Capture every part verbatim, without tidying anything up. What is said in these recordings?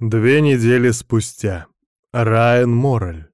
Две недели спустя. Райан Моррель.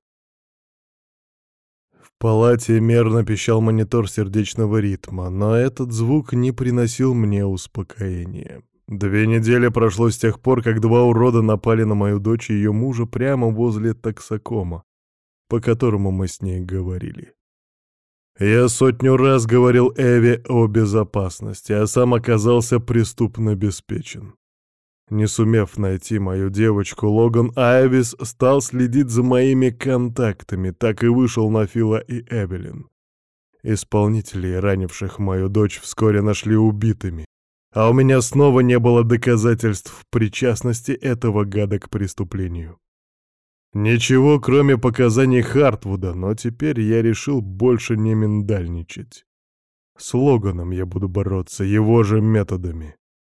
В палате мерно пищал монитор сердечного ритма, но этот звук не приносил мне успокоения. Две недели прошло с тех пор, как два урода напали на мою дочь и ее мужа прямо возле таксокома, по которому мы с ней говорили. Я сотню раз говорил Эве о безопасности, а сам оказался преступно обеспечен. Не сумев найти мою девочку, Логан Айвис стал следить за моими контактами, так и вышел на Фила и Эвелин. Исполнителей, ранивших мою дочь, вскоре нашли убитыми, а у меня снова не было доказательств причастности этого гада к преступлению. Ничего, кроме показаний Хартвуда, но теперь я решил больше не миндальничать. С Логаном я буду бороться его же методами.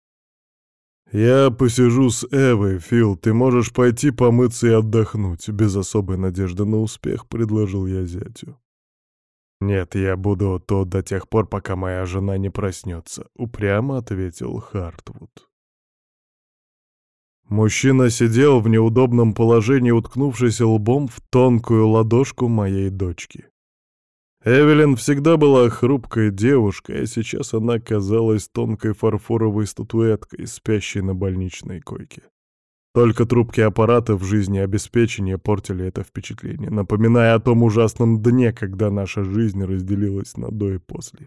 «Я посижу с Эвой, Фил, ты можешь пойти помыться и отдохнуть», — без особой надежды на успех предложил я зятю. «Нет, я буду то до тех пор, пока моя жена не проснется», — упрямо ответил Хартвуд. Мужчина сидел в неудобном положении, уткнувшись лбом в тонкую ладошку моей дочки. Эвелин всегда была хрупкой девушкой, а сейчас она казалась тонкой фарфоровой статуэткой, спящей на больничной койке. Только трубки аппарата в жизнеобеспечении портили это впечатление, напоминая о том ужасном дне, когда наша жизнь разделилась на до и после.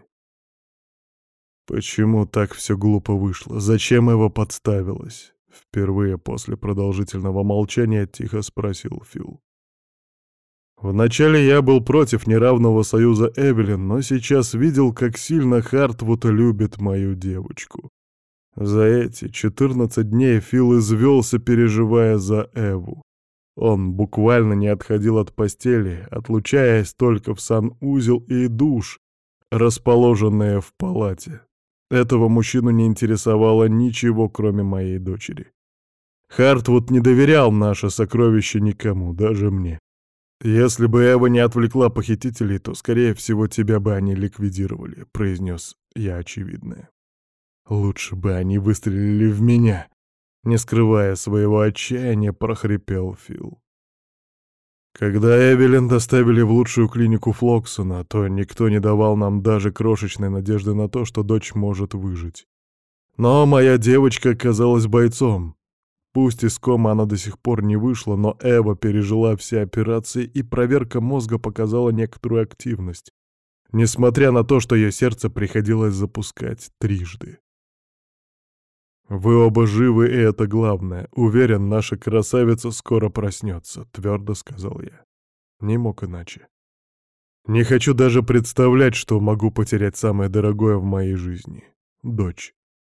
Почему так все глупо вышло? Зачем его подставилась? Впервые после продолжительного молчания тихо спросил Фил. Вначале я был против неравного союза Эвелин, но сейчас видел, как сильно Хартвуд любит мою девочку. За эти четырнадцать дней Фил извелся, переживая за Эву. Он буквально не отходил от постели, отлучаясь только в санузел и душ, расположенные в палате. Этого мужчину не интересовало ничего, кроме моей дочери. Хартвуд не доверял наше сокровище никому, даже мне. «Если бы Эва не отвлекла похитителей, то, скорее всего, тебя бы они ликвидировали», — произнес я очевидное. «Лучше бы они выстрелили в меня», — не скрывая своего отчаяния, прохрипел Фил. Когда Эвелин доставили в лучшую клинику Флоксона, то никто не давал нам даже крошечной надежды на то, что дочь может выжить. Но моя девочка оказалась бойцом. Пусть из комы она до сих пор не вышла, но Эва пережила все операции, и проверка мозга показала некоторую активность, несмотря на то, что ее сердце приходилось запускать трижды. «Вы оба живы, и это главное. Уверен, наша красавица скоро проснется», — твердо сказал я. Не мог иначе. Не хочу даже представлять, что могу потерять самое дорогое в моей жизни — дочь.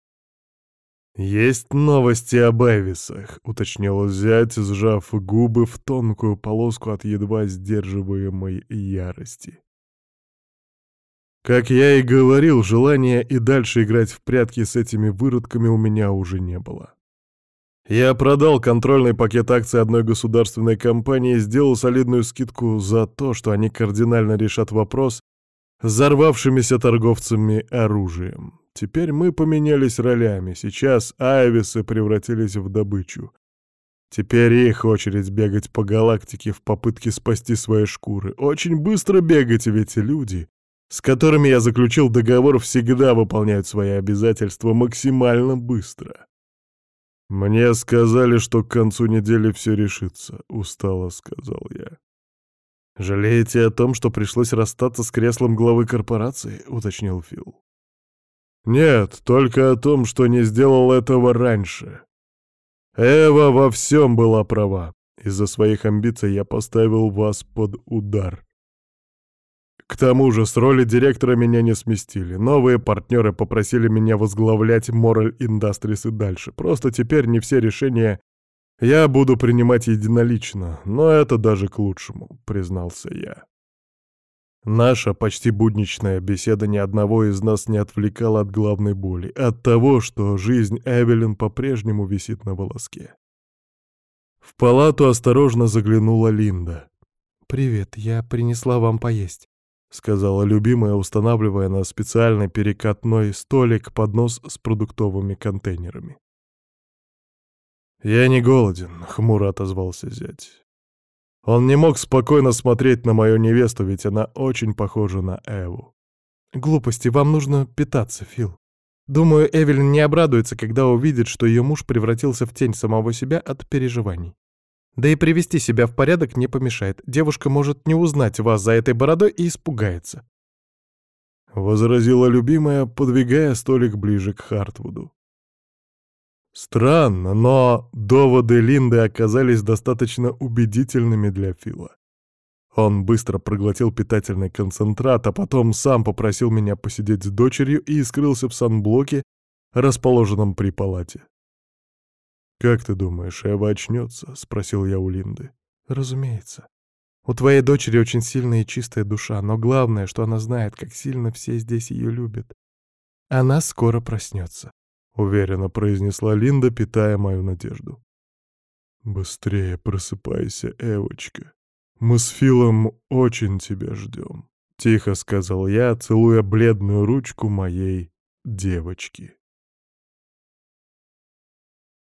«Есть новости об Эвисах», — уточнил зять, сжав губы в тонкую полоску от едва сдерживаемой ярости. Как я и говорил, желания и дальше играть в прятки с этими выродками у меня уже не было. Я продал контрольный пакет акций одной государственной компании и сделал солидную скидку за то, что они кардинально решат вопрос с взорвавшимися торговцами оружием. Теперь мы поменялись ролями. Сейчас Айвисы превратились в добычу. Теперь их очередь бегать по галактике в попытке спасти свои шкуры. Очень быстро бегать, ведь люди, с которыми я заключил договор, всегда выполняют свои обязательства максимально быстро. «Мне сказали, что к концу недели все решится», — устало сказал я. «Жалеете о том, что пришлось расстаться с креслом главы корпорации?» — уточнил Фил. «Нет, только о том, что не сделал этого раньше. Эва во всем была права. Из-за своих амбиций я поставил вас под удар. К тому же с роли директора меня не сместили. Новые партнеры попросили меня возглавлять Моррель Industries и дальше. Просто теперь не все решения я буду принимать единолично, но это даже к лучшему», — признался я. Наша почти будничная беседа ни одного из нас не отвлекала от главной боли, от того, что жизнь Эвелин по-прежнему висит на волоске. В палату осторожно заглянула Линда. «Привет, я принесла вам поесть», — сказала любимая, устанавливая на специальный перекатной столик поднос с продуктовыми контейнерами. «Я не голоден», — хмуро отозвался зять. Он не мог спокойно смотреть на мою невесту, ведь она очень похожа на Эву. «Глупости, вам нужно питаться, Фил. Думаю, Эвелин не обрадуется, когда увидит, что ее муж превратился в тень самого себя от переживаний. Да и привести себя в порядок не помешает. Девушка может не узнать вас за этой бородой и испугается». Возразила любимая, подвигая столик ближе к Хартвуду. Странно, но доводы Линды оказались достаточно убедительными для Фила. Он быстро проглотил питательный концентрат, а потом сам попросил меня посидеть с дочерью и скрылся в санблоке, расположенном при палате. «Как ты думаешь, Эва очнется?» — спросил я у Линды. «Разумеется. У твоей дочери очень сильная и чистая душа, но главное, что она знает, как сильно все здесь ее любят. Она скоро проснется», — уверенно произнесла Линда, питая мою надежду. «Быстрее просыпайся, Эвочка. Мы с Филом очень тебя ждем», — тихо сказал я, целуя бледную ручку моей девочки.